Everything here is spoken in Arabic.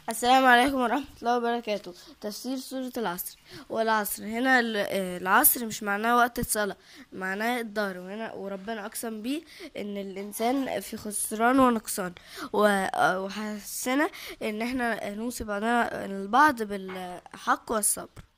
السلام عليكم ورحمة الله وبركاته. تفسير سورة العصر. والعصر هنا العصر مش معناه وقت الصلاة، معناه الدهر، وهنا وربنا أقسم بيه إن الإنسان في خسران ونقصان، وحسنا إن احنا نوصي بعضنا البعض بالحق والصبر.